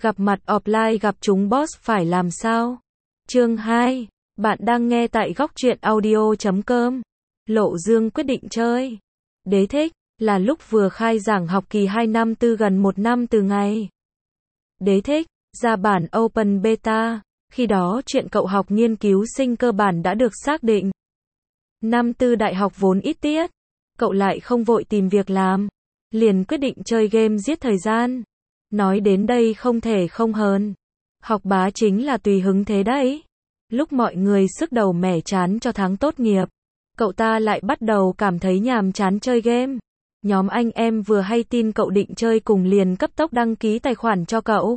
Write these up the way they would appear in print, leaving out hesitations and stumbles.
Gặp mặt offline gặp chúng boss phải làm sao? Chương 2. Bạn đang nghe tại góc truyện audio.com. Lộ Dương quyết định chơi. Đế thích, là lúc vừa khai giảng học kỳ 2 năm 4 gần 1 năm từ ngày. Đế thích, ra bản Open Beta, khi đó chuyện cậu học nghiên cứu sinh cơ bản đã được xác định. Năm 4 đại học vốn ít tiết, cậu lại không vội tìm việc làm, liền quyết định chơi game giết thời gian. Nói đến đây không thể không hờn. Học bá chính là tùy hứng thế đấy. Lúc mọi người sức đầu mẻ chán cho tháng tốt nghiệp, cậu ta lại bắt đầu cảm thấy nhàm chán chơi game. Nhóm anh em vừa hay tin cậu định chơi cùng liền cấp tốc đăng ký tài khoản cho cậu.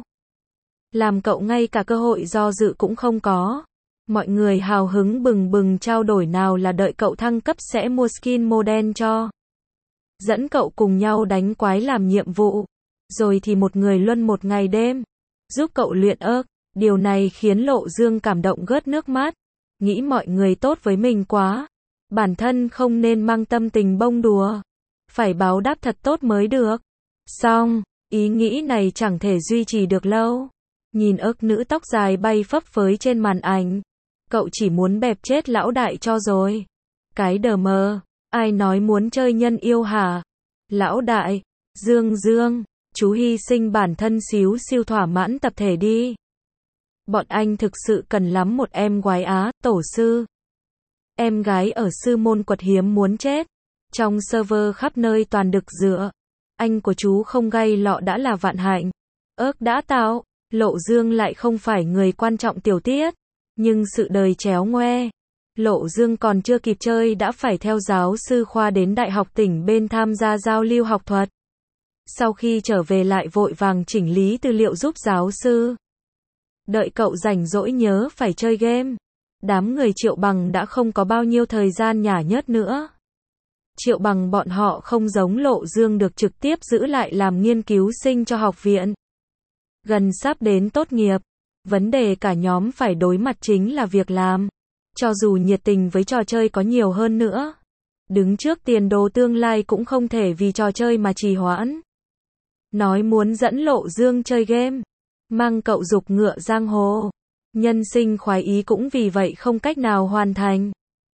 Làm cậu ngay cả cơ hội do dự cũng không có. Mọi người hào hứng bừng bừng trao đổi nào là đợi cậu thăng cấp sẽ mua skin model cho. Dẫn cậu cùng nhau đánh quái làm nhiệm vụ. Rồi thì một người luân một ngày đêm. Giúp cậu luyện ớt. Điều này khiến Lộ Dương cảm động rớt nước mắt. Nghĩ mọi người tốt với mình quá. Bản thân không nên mang tâm tình bông đùa. Phải báo đáp thật tốt mới được. Xong, ý nghĩ này chẳng thể duy trì được lâu. Nhìn ớt nữ tóc dài bay phấp phới trên màn ảnh. Cậu chỉ muốn bẹp chết lão đại cho rồi. Cái đờ mờ, ai nói muốn chơi nhân yêu hả? Lão đại, Dương, chú hy sinh bản thân xíu siêu thỏa mãn tập thể đi. Bọn anh thực sự cần lắm một em gái á, tổ sư. Em gái ở sư môn quật hiếm muốn chết. Trong server khắp nơi toàn đực dựa. Anh của chú không gây lọ đã là vạn hạnh. Ớt đã tạo, Lộ Dương lại không phải người quan trọng tiểu tiết. Nhưng sự đời chéo ngoe. Lộ Dương còn chưa kịp chơi đã phải theo giáo sư khoa đến Đại học tỉnh bên tham gia giao lưu học thuật. Sau khi trở về lại vội vàng chỉnh lý tư liệu giúp giáo sư. Đợi cậu rảnh rỗi nhớ phải chơi game. Đám người Triệu Bằng đã không có bao nhiêu thời gian nhả nhớt nữa. Triệu Bằng bọn họ không giống Lộ Dương được trực tiếp giữ lại làm nghiên cứu sinh cho học viện. Gần sắp đến tốt nghiệp, vấn đề cả nhóm phải đối mặt chính là việc làm. Cho dù nhiệt tình với trò chơi có nhiều hơn nữa, đứng trước tiền đồ tương lai cũng không thể vì trò chơi mà trì hoãn. Nói muốn dẫn Lộ Dương chơi game, mang cậu dục ngựa giang hồ. Nhân sinh khoái ý cũng vì vậy không cách nào hoàn thành.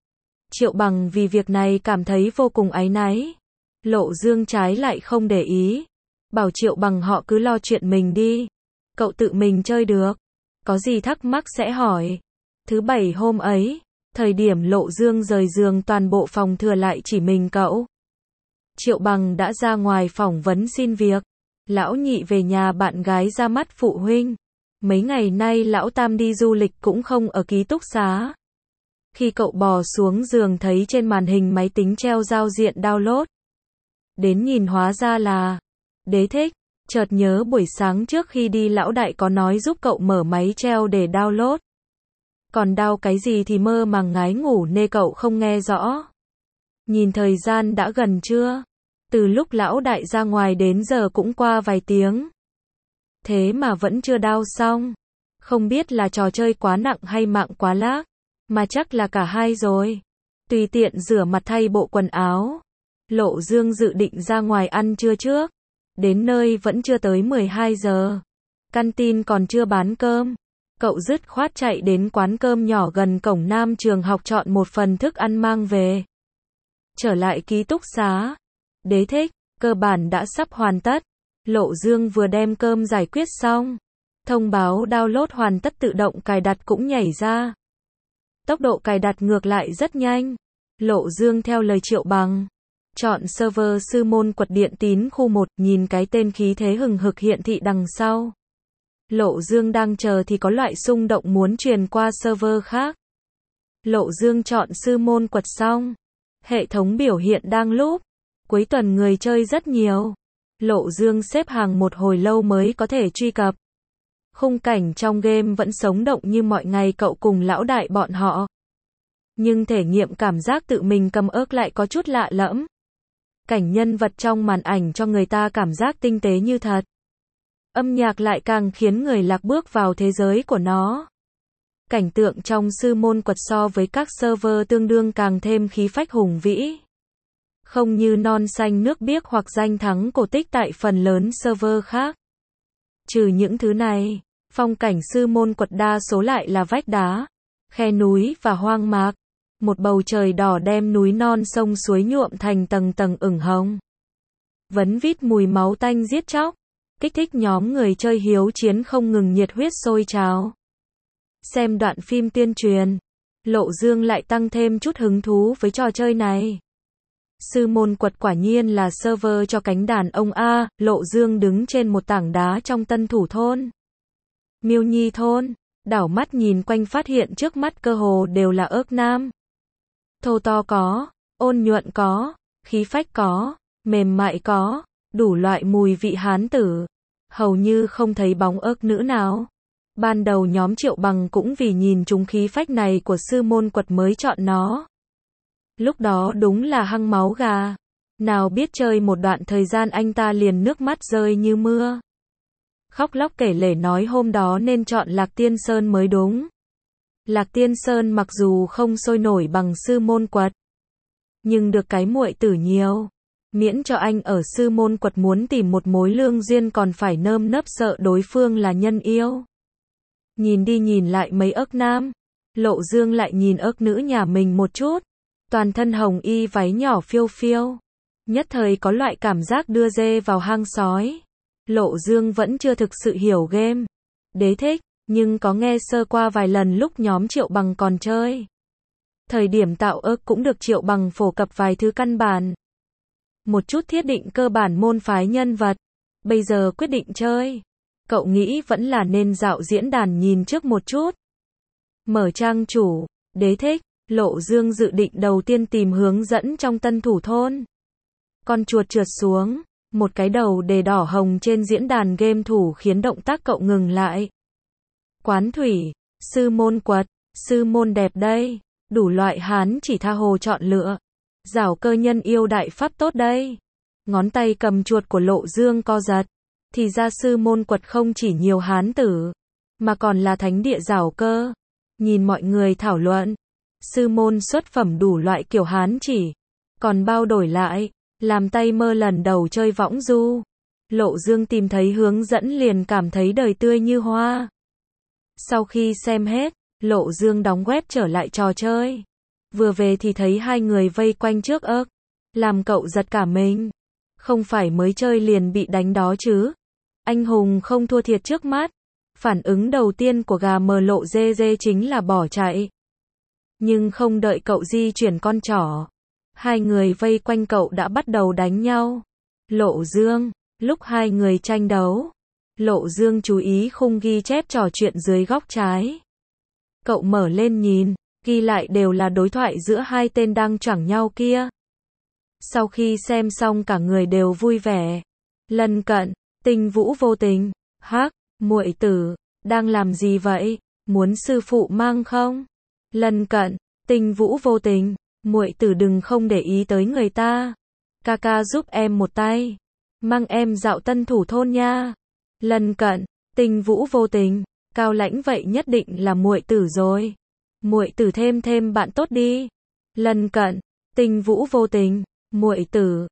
Triệu Bằng vì việc này cảm thấy vô cùng áy náy. Lộ Dương trái lại không để ý. Bảo Triệu Bằng họ cứ lo chuyện mình đi. Cậu tự mình chơi được. Có gì thắc mắc sẽ hỏi. Thứ bảy hôm ấy, thời điểm Lộ Dương rời giường toàn bộ phòng thừa lại chỉ mình cậu. Triệu Bằng đã ra ngoài phỏng vấn xin việc. Lão nhị về nhà bạn gái ra mắt phụ huynh. Mấy ngày nay lão tam đi du lịch cũng không ở ký túc xá. Khi cậu bò xuống giường thấy trên màn hình máy tính treo giao diện download. Đến nhìn hóa ra là Đế thích, chợt nhớ buổi sáng trước khi đi lão đại có nói giúp cậu mở máy treo để download. Còn đau cái gì thì mơ màng ngái ngủ nên cậu không nghe rõ. Nhìn thời gian đã gần trưa. Từ lúc lão đại ra ngoài đến giờ cũng qua vài tiếng. Thế mà vẫn chưa đao xong. Không biết là trò chơi quá nặng hay mạng quá lag. Mà chắc là cả hai rồi. Tùy tiện rửa mặt thay bộ quần áo. Lộ Dương dự định ra ngoài ăn trưa trước. Đến nơi vẫn chưa tới 12 giờ. Canteen còn chưa bán cơm. Cậu dứt khoát chạy đến quán cơm nhỏ gần cổng nam trường học chọn một phần thức ăn mang về. Trở lại ký túc xá. Đế thích, cơ bản đã sắp hoàn tất. Lộ Dương vừa đem cơm giải quyết xong. Thông báo download hoàn tất tự động cài đặt cũng nhảy ra. Tốc độ cài đặt ngược lại rất nhanh. Lộ Dương theo lời Triệu Bằng. Chọn server sư môn quật điện tín khu 1, nhìn cái tên khí thế hừng hực hiện thị đằng sau. Lộ Dương đang chờ thì có loại xung động muốn truyền qua server khác. Lộ Dương chọn sư môn quật xong. Hệ thống biểu hiện đang loop. Cuối tuần người chơi rất nhiều. Lộ Dương xếp hàng một hồi lâu mới có thể truy cập. Khung cảnh trong game vẫn sống động như mọi ngày cậu cùng lão đại bọn họ. Nhưng thể nghiệm cảm giác tự mình cầm ớt lại có chút lạ lẫm. Cảnh nhân vật trong màn ảnh cho người ta cảm giác tinh tế như thật. Âm nhạc lại càng khiến người lạc bước vào thế giới của nó. Cảnh tượng trong sư môn quật so với các server tương đương càng thêm khí phách hùng vĩ. Không như non xanh nước biếc hoặc danh thắng cổ tích tại phần lớn server khác. Trừ những thứ này, phong cảnh Sư Môn Quật đa số lại là vách đá, khe núi và hoang mạc. Một bầu trời đỏ đem núi non sông suối nhuộm thành tầng tầng ửng hồng. Vấn vít mùi máu tanh giết chóc, kích thích nhóm người chơi hiếu chiến không ngừng nhiệt huyết sôi trào. Xem đoạn phim tuyên truyền, Lộ Dương lại tăng thêm chút hứng thú với trò chơi này. Sư Môn Quật quả nhiên là server cho cánh đàn ông A. Lộ Dương đứng trên một tảng đá trong Tân Thủ thôn, Miêu Nhi thôn, đảo mắt nhìn quanh phát hiện trước mắt cơ hồ đều là ớt nam. Thô to có, ôn nhuận có, khí phách có, mềm mại có, đủ loại mùi vị hán tử. Hầu như không thấy bóng ớt nữ nào. Ban đầu nhóm Triệu Bằng cũng vì nhìn chúng khí phách này của Sư Môn Quật mới chọn nó. Lúc đó đúng là hăng máu gà. Nào biết chơi một đoạn thời gian anh ta liền nước mắt rơi như mưa. Khóc lóc kể lể nói hôm đó nên chọn Lạc Tiên Sơn mới đúng. Lạc Tiên Sơn mặc dù không sôi nổi bằng Sư Môn Quật, nhưng được cái muội tử nhiều. Miễn cho anh ở Sư Môn Quật muốn tìm một mối lương duyên còn phải nơm nớp sợ đối phương là nhân yêu. Nhìn đi nhìn lại mấy ớt nam, Lộ Dương lại nhìn ớt nữ nhà mình một chút. Toàn thân hồng y váy nhỏ phiêu phiêu. Nhất thời có loại cảm giác đưa dê vào hang sói. Lộ Dương vẫn chưa thực sự hiểu game đế thích, nhưng có nghe sơ qua vài lần lúc nhóm Triệu Bằng còn chơi. Thời điểm tạo ớt cũng được Triệu Bằng phổ cập vài thứ căn bản. Một chút thiết định cơ bản môn phái nhân vật. Bây giờ quyết định chơi, cậu nghĩ vẫn là nên dạo diễn đàn nhìn trước một chút. Mở trang chủ, đế thích, Lộ Dương dự định đầu tiên tìm hướng dẫn trong Tân Thủ thôn. Con chuột trượt xuống, một cái đầu đề đỏ hồng trên diễn đàn game thủ khiến động tác cậu ngừng lại. Quán thủy, Sư Môn Quật, Sư Môn đẹp đây, đủ loại hán chỉ tha hồ chọn lựa. Giảo cơ nhân yêu đại pháp tốt đây. Ngón tay cầm chuột của Lộ Dương co giật. Thì ra Sư Môn Quật không chỉ nhiều hán tử, mà còn là thánh địa giảo cơ. Nhìn mọi người thảo luận, sư môn xuất phẩm đủ loại kiểu hán chỉ, còn bao đổi lại, làm tay mơ lần đầu chơi võng du. Lộ Dương tìm thấy hướng dẫn liền cảm thấy đời tươi như hoa. Sau khi xem hết, Lộ Dương đóng web trở lại trò chơi. Vừa về thì thấy hai người vây quanh trước ớt, làm cậu giật cả mình. Không phải mới chơi liền bị đánh đó chứ. Anh hùng không thua thiệt trước mắt. Phản ứng đầu tiên của gà mờ Lộ dê dê chính là bỏ chạy. Nhưng không đợi cậu di chuyển con trỏ, hai người vây quanh cậu đã bắt đầu đánh nhau. Lộ Dương, lúc hai người tranh đấu, Lộ Dương chú ý khung ghi chép trò chuyện dưới góc trái. Cậu mở lên nhìn, ghi lại đều là đối thoại giữa hai tên đang choảng nhau kia. Sau khi xem xong cả người đều vui vẻ. Lân cận, Tinh Vũ vô tình, hắc, muội tử, đang làm gì vậy, muốn sư phụ mang không? Lân cận, Tinh Vũ vô tình, muội tử đừng không để ý tới người ta. Ca ca giúp em một tay, mang em dạo Tân Thủ thôn nha. Lân cận, Tinh Vũ vô tình, cao lãnh vậy nhất định là muội tử rồi. Muội tử thêm bạn tốt đi. Lân cận, Tinh Vũ vô tình, muội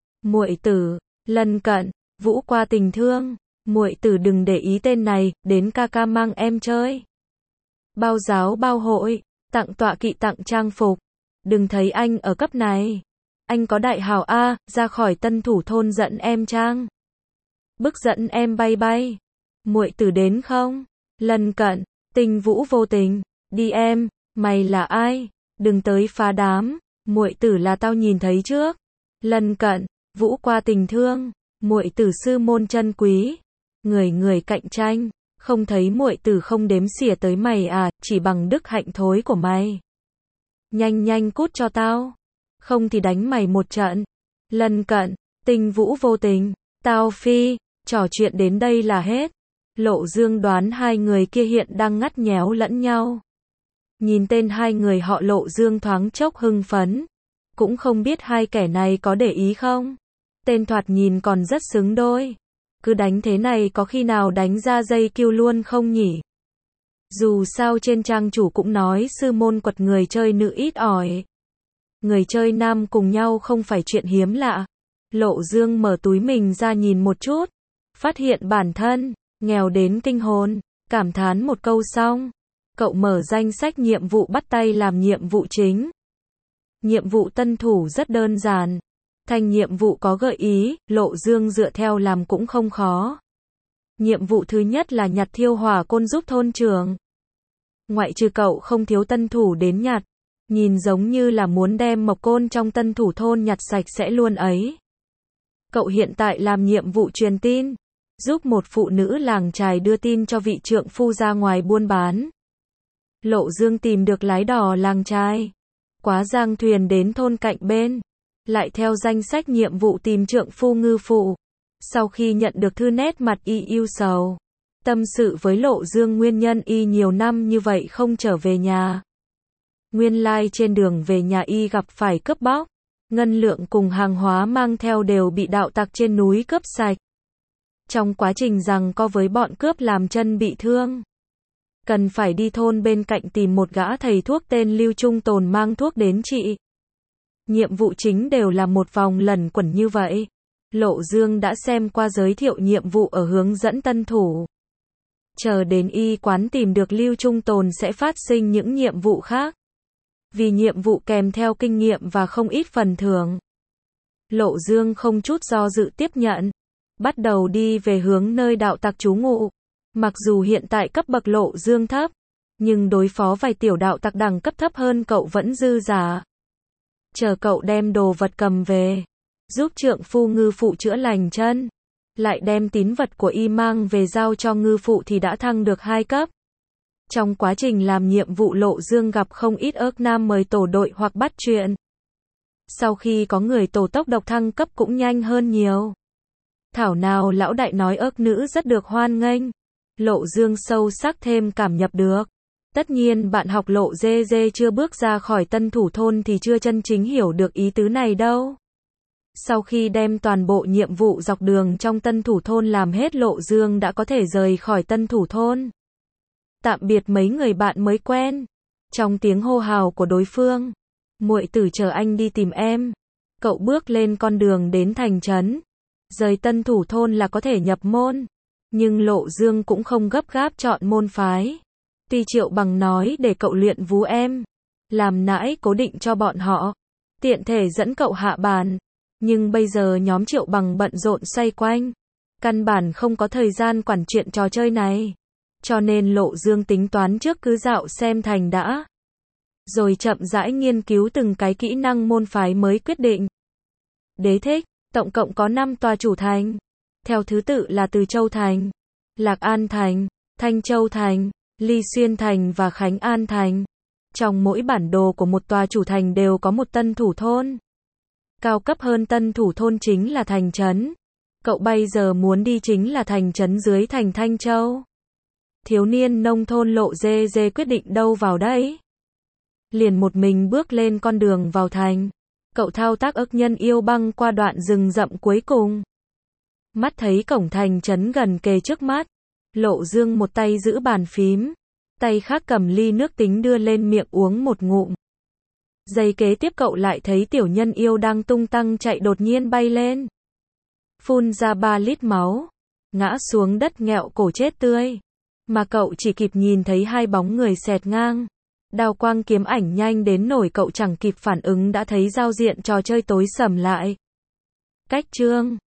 tử, Lân cận, Vũ qua tình thương, muội tử đừng để ý tên này, đến ca ca mang em chơi. Bao giáo bao hội, tặng tọa kỵ tặng trang phục. Đừng thấy anh ở cấp này. Anh có đại hào A, ra khỏi Tân Thủ thôn dẫn em trang. Bức dẫn em bay bay. Muội tử đến không? Lân cận, Tinh Vũ vô tình, đi em, mày là ai? Đừng tới phá đám, muội tử là tao nhìn thấy trước. Lân cận, Vũ qua tình thương, muội tử sư môn chân quý. Người cạnh tranh, không thấy muội tử không đếm xỉa tới mày à, chỉ bằng đức hạnh thối của mày. Nhanh cút cho tao, không thì đánh mày một trận. Lân cận, Tinh Vũ vô tình, tao phi, trò chuyện đến đây là hết. Lộ Dương đoán hai người kia hiện đang ngắt nhéo lẫn nhau. Nhìn tên hai người họ Lộ Dương thoáng chốc hưng phấn. Cũng không biết hai kẻ này có để ý không? Tên thoạt nhìn còn rất xứng đôi. Cứ đánh thế này có khi nào đánh ra dây kêu luôn không nhỉ? Dù sao trên trang chủ cũng nói sư môn quật người chơi nữ ít ỏi. Người chơi nam cùng nhau không phải chuyện hiếm lạ. Lộ Dương mở túi mình ra nhìn một chút. Phát hiện bản thân nghèo đến kinh hồn, cảm thán một câu xong. Cậu mở danh sách nhiệm vụ bắt tay làm nhiệm vụ chính. Nhiệm vụ tân thủ rất đơn giản. Thành nhiệm vụ có gợi ý, Lộ Dương dựa theo làm cũng không khó. Nhiệm vụ thứ nhất là nhặt thiêu hỏa côn giúp thôn trưởng. Ngoại trừ cậu không thiếu tân thủ đến nhặt. Nhìn giống như là muốn đem mộc côn trong tân thủ thôn nhặt sạch sẽ luôn ấy. Cậu hiện tại làm nhiệm vụ truyền tin. Giúp một phụ nữ làng chài đưa tin cho vị trượng phu ra ngoài buôn bán. Lộ Dương tìm được lái đò làng chài. Quá giang thuyền đến thôn cạnh bên. Lại theo danh sách nhiệm vụ tìm trượng phu ngư phụ. Sau khi nhận được thư nét mặt y ưu sầu. Tâm sự với Lộ Dương nguyên nhân y nhiều năm như vậy không trở về nhà. Nguyên lai trên đường về nhà y gặp phải cướp bóc. Ngân lượng cùng hàng hóa mang theo đều bị đạo tặc trên núi cướp sạch. Trong quá trình giằng co với bọn cướp làm chân bị thương. Cần phải đi thôn bên cạnh tìm một gã thầy thuốc tên Lưu Trung Tồn mang thuốc đến trị. Nhiệm vụ chính đều là một vòng lẩn quẩn như vậy. Lộ Dương đã xem qua giới thiệu nhiệm vụ ở hướng dẫn tân thủ. Chờ đến y quán tìm được Lưu Trung Tồn sẽ phát sinh những nhiệm vụ khác. Vì nhiệm vụ kèm theo kinh nghiệm và không ít phần thưởng. Lộ Dương không chút do dự tiếp nhận. Bắt đầu đi về hướng nơi đạo tặc trú ngụ. Mặc dù hiện tại cấp bậc Lộ Dương thấp, nhưng đối phó vài tiểu đạo tặc đẳng cấp thấp hơn cậu vẫn dư giả. Chờ cậu đem đồ vật cầm về, giúp trượng phu ngư phụ chữa lành chân, lại đem tín vật của y mang về giao cho ngư phụ thì đã thăng được 2 cấp. Trong quá trình làm nhiệm vụ Lộ Dương gặp không ít ớt nam mời tổ đội hoặc bắt chuyện. Sau khi có người tổ tốc độc thăng cấp cũng nhanh hơn nhiều. Thảo nào lão đại nói ớt nữ rất được hoan nghênh. Lộ Dương sâu sắc thêm cảm nhập được. Tất nhiên bạn học Lộ dê dê chưa bước ra khỏi tân thủ thôn thì chưa chân chính hiểu được ý tứ này đâu. Sau khi đem toàn bộ nhiệm vụ dọc đường trong tân thủ thôn làm hết Lộ Dương đã có thể rời khỏi tân thủ thôn. Tạm biệt mấy người bạn mới quen. Trong tiếng hô hào của đối phương. Muội tử chờ anh đi tìm em. Cậu bước lên con đường đến thành trấn. Rời tân thủ thôn là có thể nhập môn. Nhưng Lộ Dương cũng không gấp gáp chọn môn phái. Tuy Triệu Bằng nói để cậu luyện vú em. Làm nãi cố định cho bọn họ. Tiện thể dẫn cậu hạ bàn. Nhưng bây giờ nhóm Triệu Bằng bận rộn xoay quanh. Căn bản không có thời gian quản chuyện trò chơi này. Cho nên Lộ Dương tính toán trước cứ dạo xem thành đã. Rồi chậm rãi nghiên cứu từng cái kỹ năng môn phái mới quyết định. Đế thích, tổng cộng có 5 tòa chủ thành. Theo thứ tự là Từ Châu Thành, Lạc An Thành, Thanh Châu Thành, Ly Xuyên Thành và Khánh An Thành. Trong mỗi bản đồ của một tòa chủ thành đều có một tân thủ thôn. Cao cấp hơn tân thủ thôn chính là thành trấn. Cậu bây giờ muốn đi chính là thành trấn dưới thành Thanh Châu. Thiếu niên nông thôn Lộ dê dê quyết định đâu vào đấy. Liền một mình bước lên con đường vào thành. Cậu thao tác ức nhân yêu băng qua đoạn rừng rậm cuối cùng. Mắt thấy cổng thành trấn gần kề trước mắt. Lộ Dương một tay giữ bàn phím. Tay khác cầm ly nước tính đưa lên miệng uống một ngụm. Giây kế tiếp cậu lại thấy tiểu nhân yêu đang tung tăng chạy đột nhiên bay lên. Phun ra 3 lít máu. Ngã xuống đất nghẹo cổ chết tươi. Mà cậu chỉ kịp nhìn thấy 2 bóng người xẹt ngang. Đao quang kiếm ảnh nhanh đến nổi cậu chẳng kịp phản ứng đã thấy giao diện trò chơi tối sầm lại. Cách chương